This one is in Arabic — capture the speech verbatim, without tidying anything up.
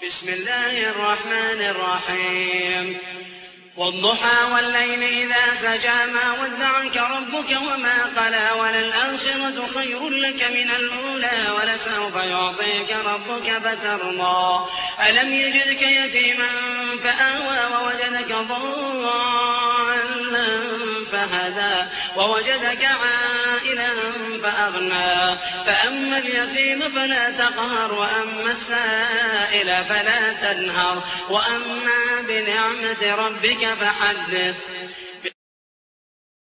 بسم الله الرحمن الرحيم والضحى والليل إذا سجى ما ودعك ربك وما قلى وللآخرة خير لك من الأولى ولسوف يعطيك ربك فترضى ألم يجدك يتيما فآوى ووجدك ضالا فهدى ووجدك عائلا فأغنى فأما اليتيم فلا تقهر وأما السائل فلا تنهر وأما بنعمة ربك فحدث